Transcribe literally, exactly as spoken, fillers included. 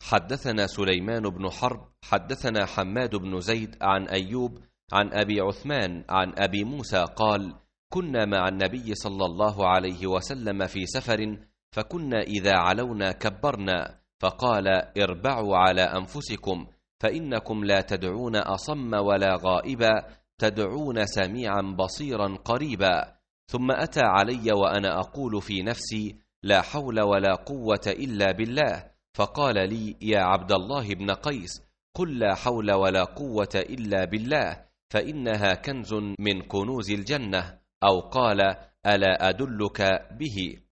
حدثنا سليمان بن حرب حدثنا حماد بن زيد عن أيوب عن أبي عثمان عن أبي موسى قال: كنا مع النبي صلى الله عليه وسلم في سفر، فكنا إذا علونا كبرنا، فقال: اربعوا على أنفسكم، فإنكم لا تدعون أصم ولا غائبا، تدعون سميعا بصيرا قريبا. ثم أتى علي وأنا أقول في نفسي: لا حول ولا قوة إلا بالله، فقال لي: يا عبد الله بن قيس، قل لا حول ولا قوة إلا بالله، فإنها كنز من كنوز الجنة، أو قال: ألا أدلك به؟